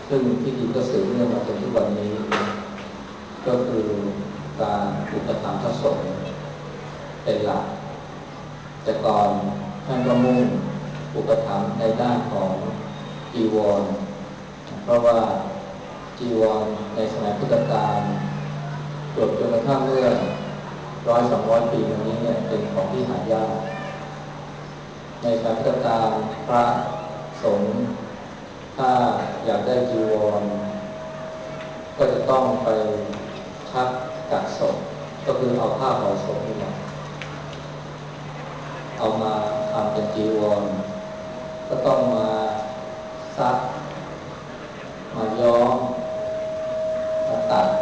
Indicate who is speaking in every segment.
Speaker 1: ซึ่งพิธีก็สืบเนื่องมาจนทุกวันนี้ก็คือการอุปถัมภ์พระสงฆ์เป็นหลักแต่ก่อนท่านก็มุ่งอุปถัมภ์ในด้านของจีวรเพราะว่าจีวรในสมัยพุทธกาลจนกระทั่งเมื่อ100-200 ปีมานี้เนี่ยเป็นของที่หายากในสมัยพุทธกาลพระสงฆ์ถ้าอยากได้จีวรก็จะต้องไปชักจากศพก็คือเอาผ้าห่อศพนี่แหละเอามาทำเป็นจีวรก็ต้องมาซักมาย้อมมาตัด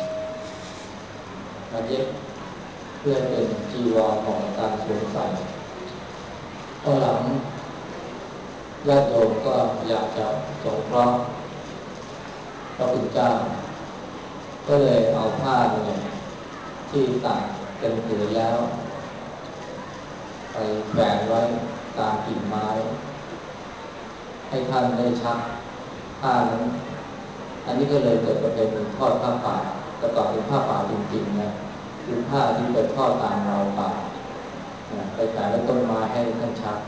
Speaker 1: มาเย็บเพื่อเป็นจีวรของการสวมใส่ตอนหลังญาติโยมก็อยากจะสงเคราะห์พระคุณเจ้าก็เลยเอาผ้าเนี่ยที่ตัดเป็นผืนแล้วไปแขวนไว้ตามกิ่งไม้ให้ท่านได้ชักผ้านั้นอันนี้ก็เลยเกิดประเพณีทอดผ้าป่าแต่ก่อนเป็นผ้าป่าจริงๆนะคือผ้าที่ไปทอดตามราวป่าไปแขวนไว้ต้นไม้ให้ท่านชัก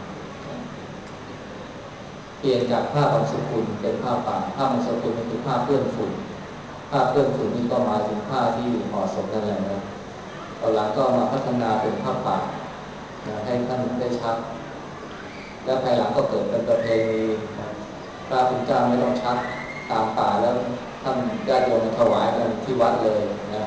Speaker 1: เปลี่ยนจากผ้าบางสกุลเป็นผ้าป่าผ้าบางสกุลคือผ้าเปื้อนฝุ่นผ้าเปื้อนฝุ่นนี่ก็หมายถึงผ้าที่เหมาะสมนั่นแหละนะตอนหลังก็มาพัฒนาเป็นผ้าป่าให้ท่านได้ชักแล้วภายหลังก็เกิดเป็นประเพณีพระคุณเจ้าไม่ต้องชักตามป่าแล้วท่านญาติโยมมาถวายกันที่วัดเลยนะ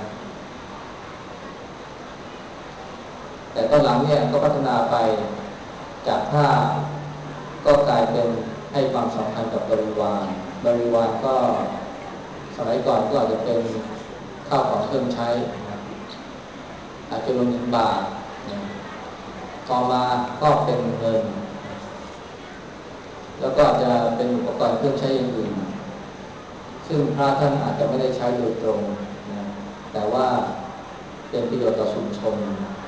Speaker 1: แต่ตอนหลังเนี่ยก็พัฒนาไปจากผ้าก็กลายเป็นให้ความสำคัญกับบริวารก็สมัยก่อนก็อาจจะเป็นข้าวของเครื่องใช้อาจจะรวมถึงบาทต่อมาก็เป็นเงินแล้วก็อาจจะเป็นอุปกรณ์เครื่องใช้อย่างอื่นซึ่งพระท่านอาจจะไม่ได้ใช้โดยตรงนะแต่ว่าเป็นประโยชน์ต่อชุมชน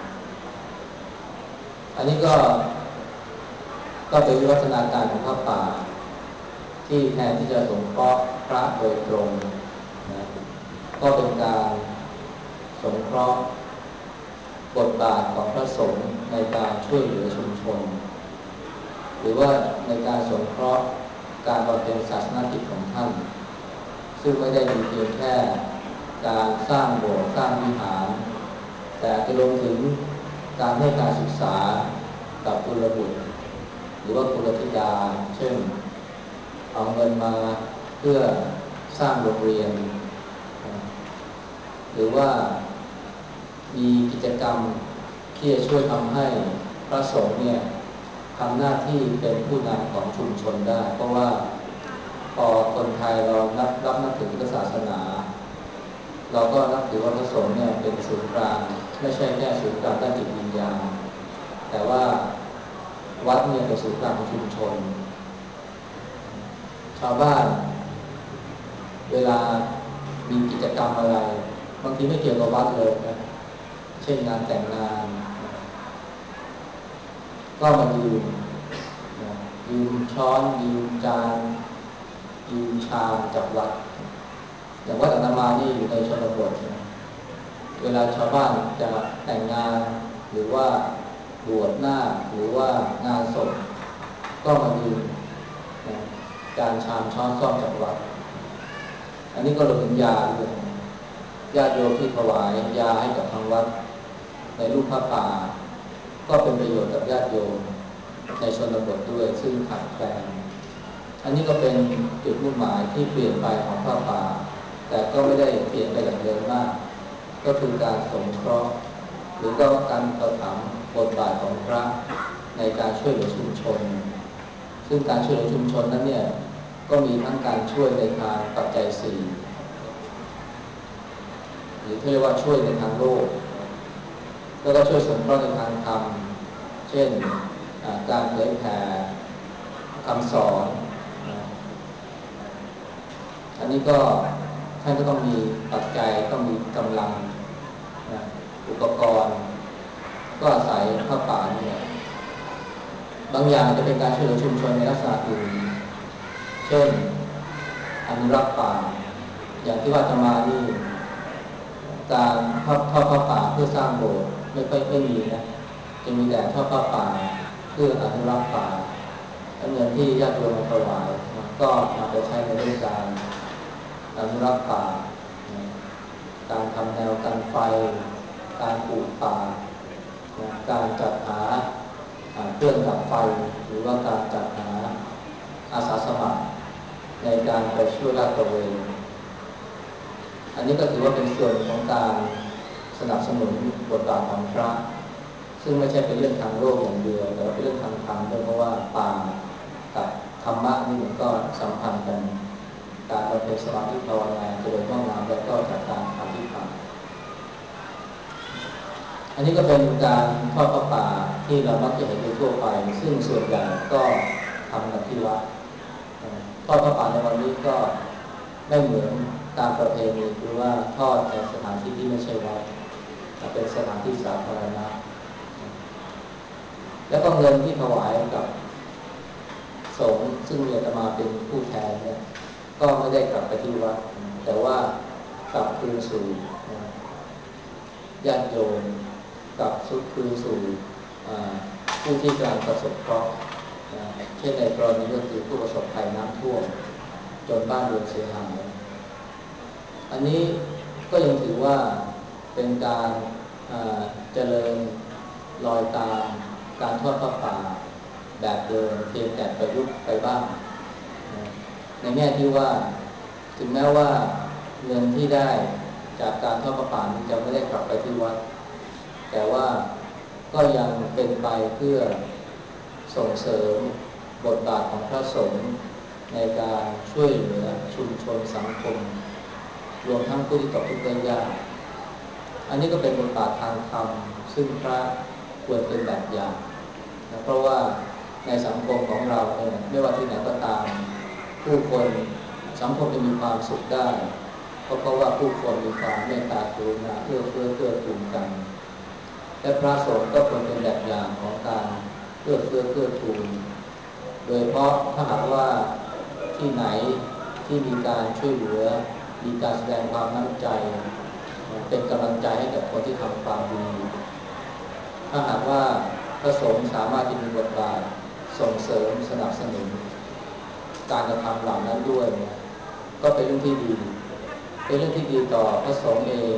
Speaker 1: อันนี้ก็เป็นวิวัฒนาการของพระป่าที่แทนที่จะสงเคราะห์พระโดยตรงนะก็เป็นการสงเคราะห์บทบาทของพระสงฆ์ในการช่วยเหลือชุมชนหรือว่าในการสงเคราะห์การบำเพ็ญศาสนกิจของท่านซึ่งไม่ได้มีเพียงแค่การสร้างโบสถ์สร้างวิหารแต่จะรวมถึงการให้การศึกษากับกุลบุตรหรือว่ากุลธิดาเช่นเอาเงินมาเพื่อสร้างโรงเรียนหรือว่ามีกิจกรรมที่จะช่วยทำให้พระสงฆ์เนี่ยทำหน้าที่เป็นผู้นำของชุมชนได้เพราะว่าพอคนไทยเรานับถือพุทธศาสนาเราก็นับถือว่าพระสงฆ์เนี่ยเป็นศูนย์กลางไม่ใช่แค่ศูนย์กลางด้านจิตวิญญาณแต่ว่าวัดเนี่ยเป็นศูนย์กลางของชุมชนชาวบ้านเวลามีกิจกรรมอะไรบางทีไม่เกี่ยวกับวัดเลยนะเช่นงานแต่งงานก็มายืมช้อนยืมจานยืมชามจากวัดอย่างวัดอาตมานี่อยู่ในชนบทนะเวลาชาวบ้านจะแต่งงานหรือว่าบวชหน้าหรือว่างานศพก็มายืมนะจานชามช้อนส้อมจากวัดอันนี้ก็รวมถึงยาด้วยญาติโยมที่ถวายยาให้กับทางวัดในรูปพระป่าก็เป็นประโยชน์กับญาติโยมในชนบทด้วยซึ่งขาดแคลนอันนี้ก็เป็นจุดมุ่งหมายที่เปลี่ยนไปของพระป่าแต่ก็ไม่ได้เปลี่ยนไปอย่างเร็วมากก็คือการสงเคราะห์หรือก็การกระทำบทบาทของพระในการช่วยเหลือชุมชนซึ่งการช่วยเหลือชุมชนนั้นเนี่ยก็มีทั้งการช่วยในทางปัจจัยสี่หรือที่เรียกว่าช่วยในทางโลกแล้วก็ช่วยสงเคราะห์ในทางธรรมเช่นการเผยแผ่คำสอนอันนี้ก็ท่านก็ต้องมีปัจจัยต้องมีกำลังอุปกรณ์ก็อาศัยผ้าป่าเนี่ยบางอย่างจะเป็นการช่วยเหลือชุมชนในลักษณะอื่นเช่นอนุรักษ์ป่าอย่างที่ว่าจะมานี่การทอดผ้าป่าเพื่อสร้างโบสถ์ไม่มีนะจะมีแต่ทอดผ้าป่าเพื่ออนุรักษ์ป่าและเงินที่ญาติโยมมาถวายก็นำไปใช้ในเรื่องการอนุรักษ์ป่าการทำแนวกันไฟการปลูกป่าการจัดหาเครื่องดับไฟหรือว่าการจัดหาอาสาสมัครในการไปช่วยลาดตระเวนอันนี้ก็ถือว่าเป็นส่วนของการสนับสนุนบทบาทของพระซึ่งไม่ใช่เป็นเรื่องทางโลกอย่างเดียวแต่ว่าเป็นเรื่องทางธรรมด้วยเพราะว่าป่ากับธรรมะนี่มันก็สัมพันธ์กันการบำเพ็ญสมาธิภาวนาเจริญห้องน้ำแล้วก็จากการอธิษฐานอันนี้ก็เป็นการทอดผ้าป่าที่เรามักจะเห็นโดยทั่วไปซึ่งส่วนใหญ่ก็ทำกันที่วัดทอดผ้าป่าในวันนี้ก็ไม่เหมือนตามประเพณีคือว่าทอดในสถานที่ที่ไม่ใช่วัดแต่เป็นสถานที่สาธารณะแล้วก็เงินที่ถวายกับสงฆ์ซึ่งมีอาตมาเป็นผู้แทนเนี่ยก็ไม่ได้กลับไปที่วัดแต่ว่ากลับคืนสู่ญาติโยมกลับคืนสู่ผู้ที่กำลังประสบเคราะห์เช่นในกรณีก็คือผู้ประสบภัยน้ำท่วมจนบ้านเรือนเสียหายอันนี้ก็ยังถือว่าเป็นการเจริญรอยตามการทอดผ้าป่าแบบเดิมเพียงแต่ประยุกต์ไปบ้างในแง่ที่ว่าถึงแม้ว่าเงินที่ได้จากการทอดผ้าป่านี้จะไม่ได้กลับไปที่วัดแต่ว่าก็ยังเป็นไปเพื่อส่งเสริมบทบาทของพระสงฆ์ในการช่วยเหลือชุมชนสังคมรวมทั้งผู้ที่ตกทุกข์ได้ยากอันนี้ก็เป็นบทบาททางธรรมซึ่งพระควรเป็นแบบอย่างนะเพราะว่าในสังคมของเราเนี่ยไม่ว่าที่ไหนก็ตามผู้คนสังคมจะมีความสุขได้เพราะว่าผู้คนมีความเมตตากรุณาเอื้อเฟื้อเกื้อกูลกันและพระสงฆ์ก็ควรเป็นแบบอย่างของการเอื้อเฟื้อเกื้อกูลโดยเฉพาะถ้าหากว่าที่ไหนที่มีการช่วยเหลือมีการแสดงความน้ำใจเป็นกำลังใจให้กับคนที่ทำความดีถ้าหากว่าพระสงฆ์สามารถที่มีบทบาทส่งเสริมสนับสนุนการกระทำเหล่านั้นด้วยก็เป็นเรื่องที่ดีเป็นเรื่องที่ดีต่อพระสงฆ์เอง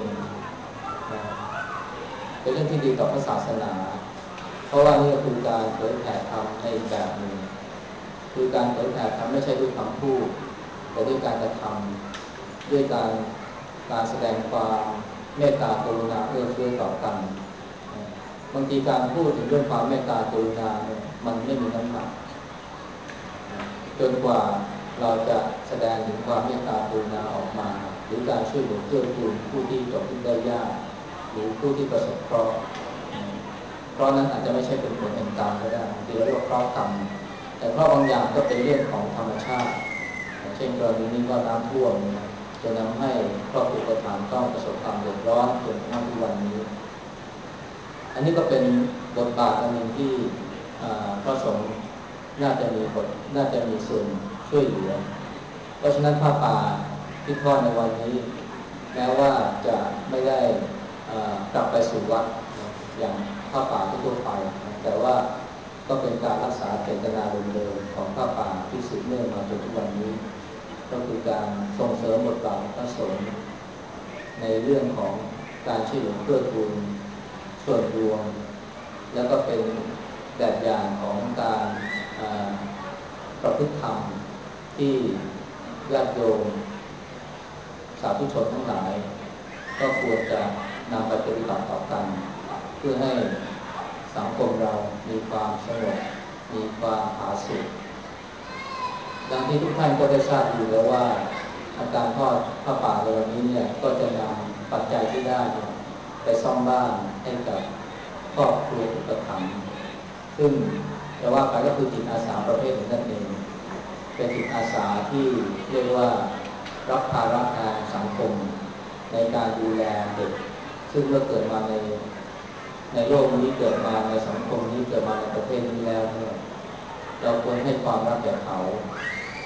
Speaker 1: เป็นเรื่องที่ดีต่อพระศาสนาเพราะว่านี่ก็คือการเผยแผ่ธรรมในแบบหนึ่งคือการเผยแผ่ธรรมไม่ใช่ด้วยคำพูดแต่ด้วยการกระทำด้วยการแสดงความเมตตากรุณาเอื้อเฟื้อต่อกันบางทีการพูดถึงเรื่องความเมตตากรุณาเนี่ยมันไม่มีน้ำหนักจนกว่าเราจะแสดงถึงความเมตตากรุณาออกมาหรือการช่วยเหลือเกื้อกูลผู้ที่ตกทุกข์ได้ยากหรือผู้ที่ประสบเคราะห์เพราะนั้นอาจจะไม่ใช่เป็นผลแห่งกรรมก็ได้ที่เรียกว่าเคราะห์กรรมแต่เคราะห์บางอย่างก็เป็นเรื่องของธรรมชาติเช่นกรณีนี้ก็น้ำท่วมจะนำให้ครอบครัวประทานต้องประสบความเดือดร้อนจนกระทั่งทุกวันนี้อันนี้ก็เป็นบทบาทอันหนึ่งที่พระสงฆ์น่าจะมีส่วนช่วยเหลือเพราะฉะนั้นผ้าป่าที่ทอดในวันนี้แม้ว่าจะไม่ได้กลับไปสู่วัดอย่างผ้าป่าทั่วไปแต่ว่าก็เป็นการรักษาเจตนาเดิมๆของผ้าป่าที่สืบเนื่องมาจนทุกวันนี้ก็คือการส่งเสริมบทบาทของพระสงฆ์ในเรื่องของการช่วยเหลือเกื้อกูลส่วนรวมแล้วก็เป็นแบบอย่างของการประพฤติธรรมที่ญาติโยมสาธุชนทั้งหลายก็ควรจะนำไปปฏิบัติต่อกันเพื่อให้สังคมเรามีความสงบมีความผาสุกดังที่ทุกท่านก็ได้ทราบอยู่แล้วว่าอาการทอดผ้าป่าในวันนี้เนี่ยก็จะนำปัจจัยที่ได้ไปซ่อมบ้านให้กับครอบครัวอุปถัมภ์ซึ่งจะว่าไปก็คือจิตอาสาประเภทหนึ่งนั่นเองเป็นจิตอาสาที่เรียกว่ารับภาระแทนสังคมในการดูแลเด็กซึ่งเมื่อเกิดมาในโลกนี้เกิดมาในสังคมนี้เกิดมาในประเทศนี้แล้วเนี่ยเราควรให้ความรักแก่เขา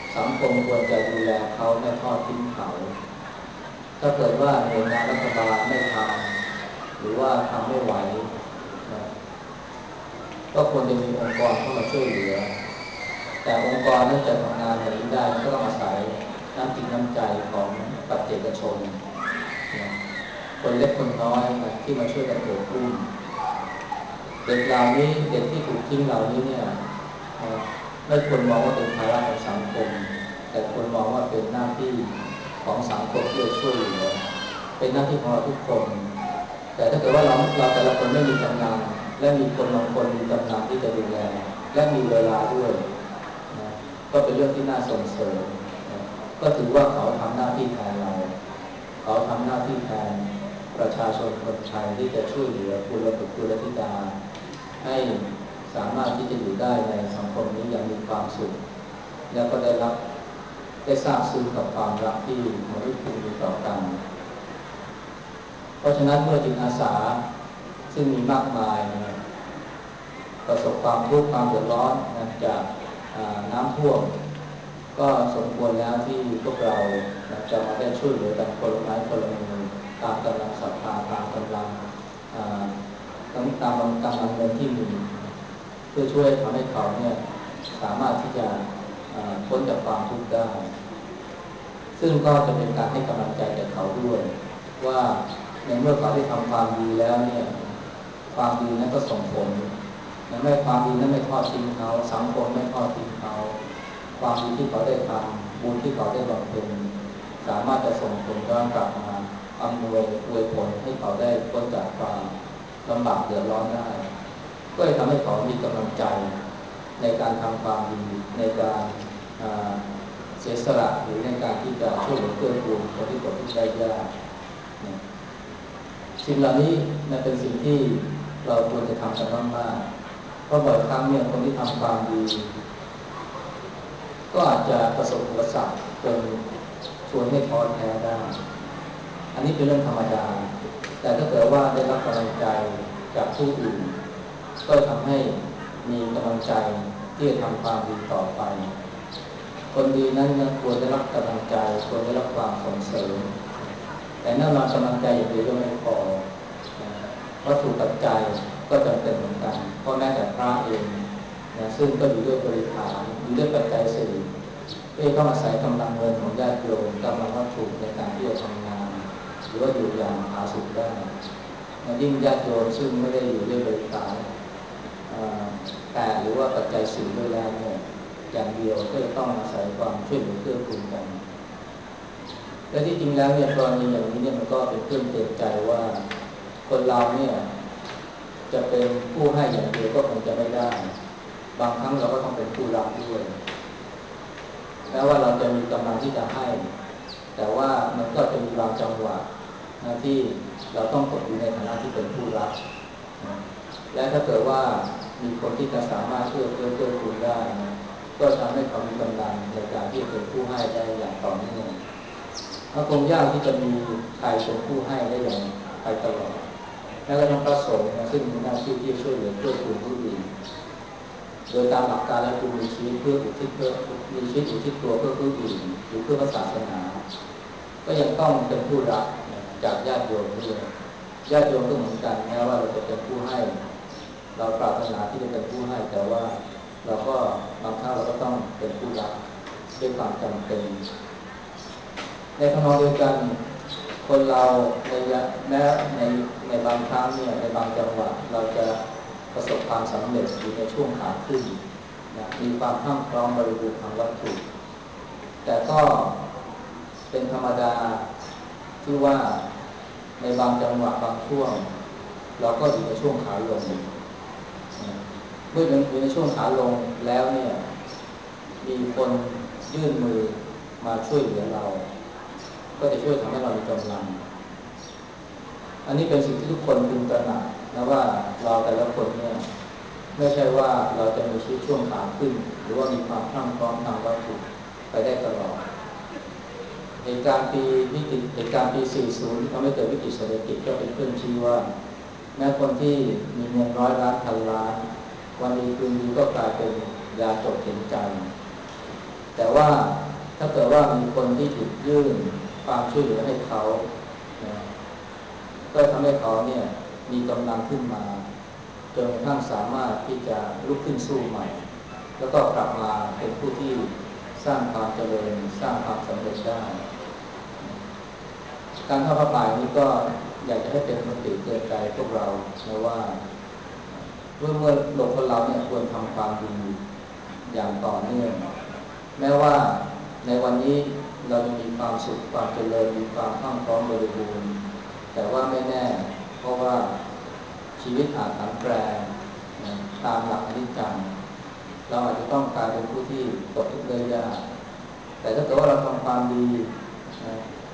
Speaker 1: สังคมควรจะดูแลเขาไม่ทอดทิ้งเขาถ้าเกิดว่าหน่วยงานรัฐบาลไม่ทำหรือว่าทำไม่ไหวนะก็ควรจะมีองค์กรเข้ามาช่วยเหลือแต่องค์กรนั้นจะทำงานแบบนี้ได้ก็ต้องอาศัยน้ำจิตน้ำใจของปัจเจกชนนะคนเล็กคนน้อยนะที่มาช่วยกันโอบอุ้มเด็กเหล่านี้เด็กที่ถูกทิ้งเหล่านี้เนี่ยไม่ควรมองว่าเป็นภาระของสังคมแต่ควรมองว่าเป็นหน้าที่ของสังคมที่จะช่วยเหลือเป็นหน้าที่ของเราทุกคนแต่ถ้าเกิดว่าเราแต่ละคนไม่มีกำลังและมีคนบางคนมีกำลังที่จะดูแลและมีเวลาด้วยนะก็เป็นเรื่องที่น่าส่งเสริมนะก็ถือว่าเขาทำหน้าที่แทนเราเขาทำหน้าที่แทนประชาชนคนไทยที่จะช่วยเหลือกุลบุตรกุลธิดาให้สามารถที่จะอยู่ได้ในสังคมนี้อย่างมีความสุขแล้วก็ได้ทราบซึ้งกับความรักที่มนุษย์มีต่อกันเพราะฉะนั้นเมื่อจิตอาสาซึ่งมีมากมายนะประสบความทุกข์ความเดือดร้อนนะจากน้ำท่วมก็สมควรแล้วที่พวกเรานะจะมาได้ช่วยเหลือกันคนละไม้คนละมือตามกำลังศรัทธาตามกำลังตามกำลังเงินที่มีเพื่อช่วยทำให้เขาเนี่ยสามารถที่จะพ้นจากความทุกข์ได้ซึ่งก็จะเป็นการให้กำลังใจแก่เขาด้วยว่าในเมื่อเขาได้ทำความดีแล้วเนี่ยความดีนั้นก็ส่งผลไม่ความดีนั้นไม่ทอดทิ้งเขาสังคมไม่ทอดทิ้งเขาความดีที่เขาได้ทำบุญที่เขาได้บำเพ็ญสามารถจะส่งผลย้อนกลับมาอำนวยอวยผลให้เขาได้พ้นจากความลำบากเดือดร้อนได้ก็จะทำให้เขามีกำลังใจในการทำความดีในการเสียสละหรือในการที่จะช่วยเหลือเพื่อนฝูงคนที่ตกทุกข์ได้ยากสิ่งเหล่านี้เป็นสิ่งที่เราควรจะทำกันมากๆเพราะบ่อยครั้งเนี่ยคนที่ทำความดีก็อาจจะประสบอุปสรรคจนชวนให้ท้อแท้ได้อันนี้เป็นเรื่องธรรมดาแต่ถ้าเกิดว่าได้รับกำลังใจจากผู้อื่นก็ทำให้มีกำลังใจที่จะทำความดีต่อไปคนดีนั้นควรได้รับกำลังใจควรได้รับความส่งเสริมแต่แน่นอนกำลังใจอย่างเดียวก็ไม่พอวัตถุปัจจัยก็จำเป็นเหมือนกันเพราะแม้แต่พระเองนะซึ่งก็อยู่ด้วยบริขารอยู่ด้วยปัจจัยสี่ก็ต้องอาศัยกำลังเงินของญาติโยมกำลังวัตถุในการที่จะทำงานหรือว่าอยู่อย่างผาสุกได้ยิ่งญาติโยมซึ่งไม่ได้อยู่ด้วยบริขารแต่หรือว่าปัจจัยสี่ด้วยแล้วเนี่ยอย่างเดียวก็จะต้องอาศัยความช่วยเหลือเกื้อกูลกันและที่จริงแล้วเนี่ยกรณีอย่างนี้เนี่ยมันก็เป็นเครื่องเตือนใจว่าคนเราเนี่ยจะเป็นผู้ให้อย่างเดียวก็คงจะไม่ได้บางครั้งเราก็ต้องเป็นผู้รับด้วยแม้ว่าเราจะมีกำลังที่จะให้แต่ว่ามันก็จะมีบางจังหวะนะที่เราต้องตกอยู่ในฐานะที่เป็นผู้รับและถ้าเกิดว่ามีคนที่จะสามารถเอื้อเฟื้อเกื้อกูลได้นะก็ทำให้เขามีกำลังในการที่จะเป็นผู้ให้ได้อย่างต่อเนื่องมันคงยากที่จะมีใครเป็นผู้ให้ได้อย่างไปตลอดแม้กระทั่งพระสงฆ์นะซึ่งมีหน้าที่ที่ช่วยเหลือเกื้อกูลผู้อื่นโดยตามหลักการแล้วคือมีชีวิตเพื่ออุทิศเพื่อมีชีวิตอุทิศตัวเพื่อผู้อื่นหรือเพื่อศาสนาก็ยังต้องเป็นผู้รับจากญาติโยมด้วยญาติโยมก็เหมือนกันแม้ว่าเราจะเป็นผู้ให้เราปรารถนาที่จะเป็นผู้ให้แต่ว่าเราก็บางครั้งเราก็ต้องเป็นผู้รับด้วยความจำเป็นในทางเดียวกันคนเราแม้ในบางครั้งเนี่ยในบางจังหวะเราจะประสบความสำเร็จอยู่ในช่วงขาขึ้นนะมีความพรั่งพร้อมบริบูรณ์ทางวัตถุแต่ก็เป็นธรรมดาที่ว่าในบางจังหวะบางช่วงเราก็อยู่ในช่วงขาลงเมื่ออยู่ในช่วงขาลงแล้วเนี่ยมีคนยื่นมือมาช่วยเหลือเราก็จะช่วยทำให้เรามีกำลังอันนี้เป็นสิ่งที่ทุกคนพึงตระหนักนะว่าเราแต่ละคนเนี่ยไม่ใช่ว่าเราจะมีชีวิตช่วงขาขึ้นหรือว่ามีความพรั่งพร้อมทางวัตถุไปได้ตลอดเหตุการณ์ปี 40 ที่ทำให้เกิดวิกฤตเศรษฐกิจก็เป็นเครื่องชี้ว่าแม้คนที่มีเงินร้อยล้านพันล้านวันนี้คืนนี้ก็กลายเป็นยาจกเข็นใจแต่แต่ว่าถ้าเกิดว่ามีคนที่หยิบยื่นความช่วยเหลือให้เขานะก็ทำให้เขาเนี่ยมีกำลังขึ้นมาจนกระทั่งสามารถที่จะลุกขึ้นสู้ใหม่แล้วก็กลับมาเป็นผู้ที่สร้างความเจริญสร้างความสำเร็จได้การทอดผ้าป่านี้ก็อยากจะให้เป็นคติเตือนใจพวกเรานะว่าเมื่อหลวงพ่อเราเนี่ยควรทำความดีอย่างต่อเนื่องแม้ว่าในวันนี้เราจะมีความสุขความเจริญมีความพรั่งพร้อมบริบูรณ์แต่ว่าไม่แน่เพราะว่าชีวิตอาจผันแปรนะตามหลักอนิจจังเราอาจจะต้องกลายเป็นผู้ที่ตกทุกข์ได้ยากแต่ถ้าเกิดว่าเราทำความดีนะ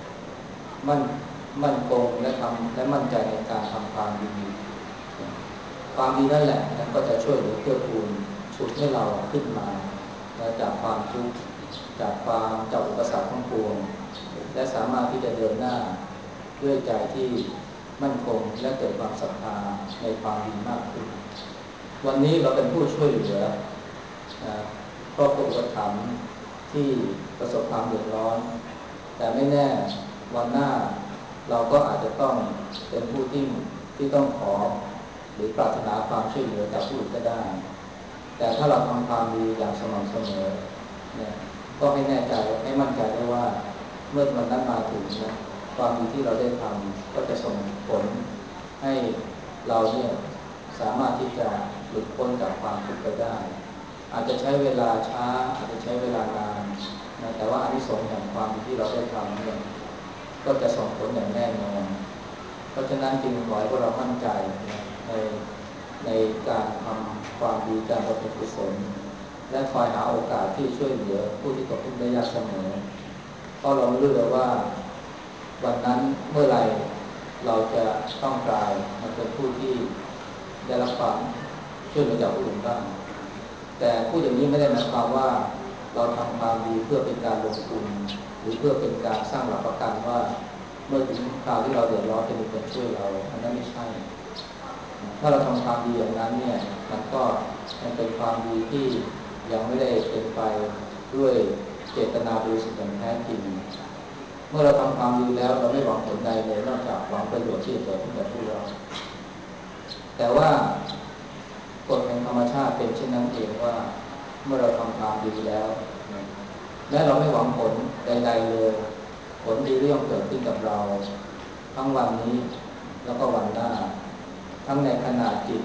Speaker 1: มั่นคงและมั่นใจในการทำความดีความดีนั่นแหละนะก็จะช่วยเหลือเกื้อกูลฉุดให้เราขึ้นมาจากความทุกข์จากอุปสรรคทั้งปวงและสามารถที่จะเดินหน้าด้วยใจที่มั่นคงและเกิดความศรัทธาในความดีมากขึ้นวันนี้เราเป็นผู้ช่วยเหลือครอบครัวอุปถัมภ์ที่ประสบความเดือดร้อนแต่ไม่แน่วันหน้าเราก็อาจจะต้องเป็นผู้ที่ต้องขอหรือปรารถนาความช่วยเหลือจากผู้อื่นก็ได้แต่ถ้าเราทำความดีอย่างสม่ำเสมอเนี่ยก็ให้แน่ใจให้มั่นใจได้ว่าเมื่อวันนั้นมาถึงนะความดีที่เราได้ทำก็จะส่งผลให้เราเนี่ยสามารถที่จะหลุดพ้นจากความทุกข์ไปได้อาจจะใช้เวลาช้าอาจจะใช้เวลานานนะแต่ว่าอานิสงส์แห่งความดีที่เราได้ทำเนี่ยก็จะส่งผลอย่างแน่นอนเพราะฉะนั้นจึงขอให้พวกเรามั่นใจในในการทำความดีการบำเพ็ญกุศลและคอยหาโอกาสที่ช่วยเหลือผู้ที่ตกทุกข์ได้ยากเสมอเพราะเราไม่รู้เลยว่าวันนั้นเมื่อไรเราจะต้องกลายมาเป็นผู้ที่ได้รับความช่วยเหลือจากผู้อื่นบ้างแต่พูดอย่างนี้ไม่ได้หมายความว่าเราทำความดีเพื่อเป็นการลงทุนหรือเพื่อเป็นการสร้างหลักประกันว่าเมื่อถึงคราวที่เราเดือดร้อนจะมีคนช่วยเราอันนั้นไม่ใช่ถ้าเราทำความดีอย่างนั้นเนี่ยมันก็ยังเป็นความดีที่ยังไม่ได้เป็นไปด้วยเจตนาบริสุทธิ์อย่างแท้จริงเมื่อเราทำความดีแล้วเราไม่หวังผลใดเลยนอกจากหวังประโยชน์ที่จะเกิดขึ้นกับผู้เราแต่ว่ากฎแห่งธรรมชาติเป็นเช่นนั้นเองว่าเมื่อเราทำความดีแล้วแม้เราไม่หวังผลใดๆเลยผลดีเรื่องเกิดขึ้นกับเราทั้งวันนี้แล้วก็วันหน้าทั้งในขณะจิต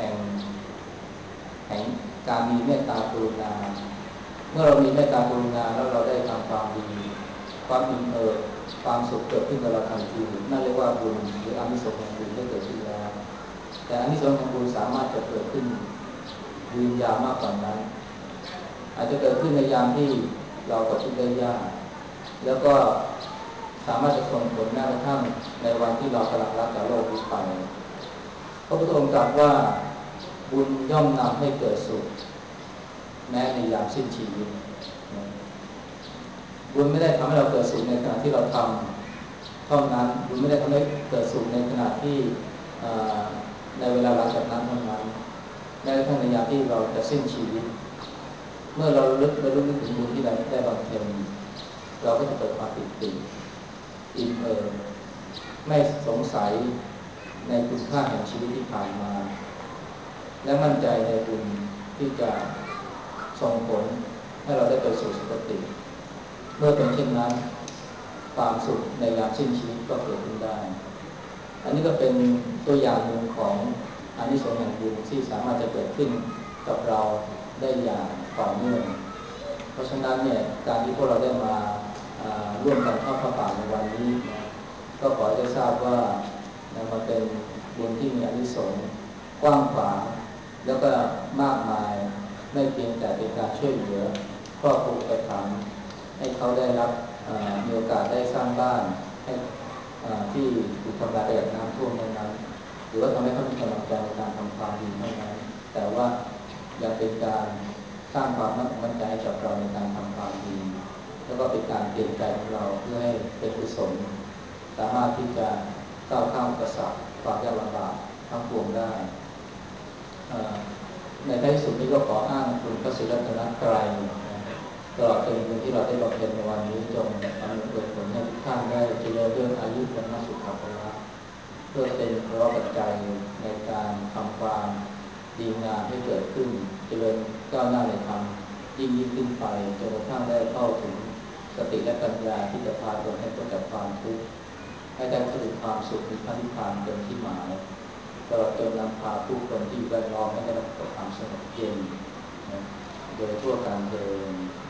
Speaker 1: แห่งการมีเมตตากรุณาเมื่อเรามีเมตตากรุณาแล้วเราได้ทำความดีความอิ่มเอิบความสุขเกิดขึ้นกับเราทันทีนั่นเรียกว่าบุญหรืออานิสงส์แห่งบุญได้เกิดขึ้นแล้วแต่อานิสงส์แห่งบุญสามารถจะเกิดขึ้นยืนยาวมากกว่านั้นอาจจะเกิดขึ้นในยามที่เราตกทุกข์ได้ยากแล้วก็สามารถจะส่งผลแม้กระทั่งในวันที่เรากำลังรักจากโลกนี้ไปพระพุทธองค์ตรัสว่าบุญย่อมนำให้เกิดสุขแม้ในยามสิ้นชีวิตบุญไม่ได้ทำให้เราเกิดสุขในขณะที่เราทำเท่านั้นบุญไม่ได้ทำให้เกิดสุขในขณะที่ในเวลาหลังจากนั้นเท่านั้นแม้กระทั่งในยามที่เราจะสิ้นชีวิตเมื่อเราลึกนึกถึงบุญที่เราได้บำเพ็ญเราก็จะเกิดความปิติอิ่มเอิบไม่สงสัยในคุณค่าแห่งชีวิตที่ผ่านมาและมั่นใจในบุญที่จะส่งผลให้เราได้ไปสู่สุคติเมื่อเป็นเช่นนั้นความสุขในยามสิ้นชีวิตก็เกิดขึ้นได้อันนี้ก็เป็นตัวอย่างหนึ่งของอานิสงส์แห่งบุญที่สามารถจะเกิดขึ้นกับเราได้อย่างต่อเนื่องเพราะฉะนั้นเนี่ยการที่พวกเราได้มาร่วมกันทอดพระป่าในวันนี้นะก็ขอให้ได้ทราบว่ามันเป็นบุญที่มีอานิสงส์กว้างขวางแล้วก็มากมายไม่เพียงแต่เป็นการช่วยเหลือครอบครัวอุปถัมภ์ให้เขาได้รับมีโอกาสได้สร้างบ้านให้ที่ถูกทำลายไปจากน้ำท่วมนั้นหรือว่าทำให้เขามีกำลังใจในการทำความดีเท่านั้นแต่ว่ายังเป็นการสร้างความมั่นใจให้กับเราในการทำความดีแล้วก็เป็นการเปลี่ยนใจของเราเพื่อให้เป็นกุศลสามารถที่จะก้าวข้ามอุปสรรคความยากลำบากทั้งปวงได้ในท้ายสุดนี้ก็ขออ้างคุณพระศรีรัตนตรัยตลอดจนบุญเราได้บำเพ็ญในวันนี้จงอำนวยผลให้ทุกท่านได้เจริญเรื่องอายุวันสุขภาพเพื่อเป็นพระปัจจัยในการทำความดีงามให้เกิดขึ้นเจริญก้าวหน้าในธรรมยิ่งขึ้นไปจนกระทั่งได้เข้าถึงสติและปัญญาที่จะพาตนให้พ้นจากความทุกข์ให้ได้เข้าถึงความสุขมีพระนิพพานเป็นที่หมายตลอดจนนำพาผู้คนที่อยู่แวดล้อมให้ได้รับความสงบเย็นโดยทั่วกันเดิน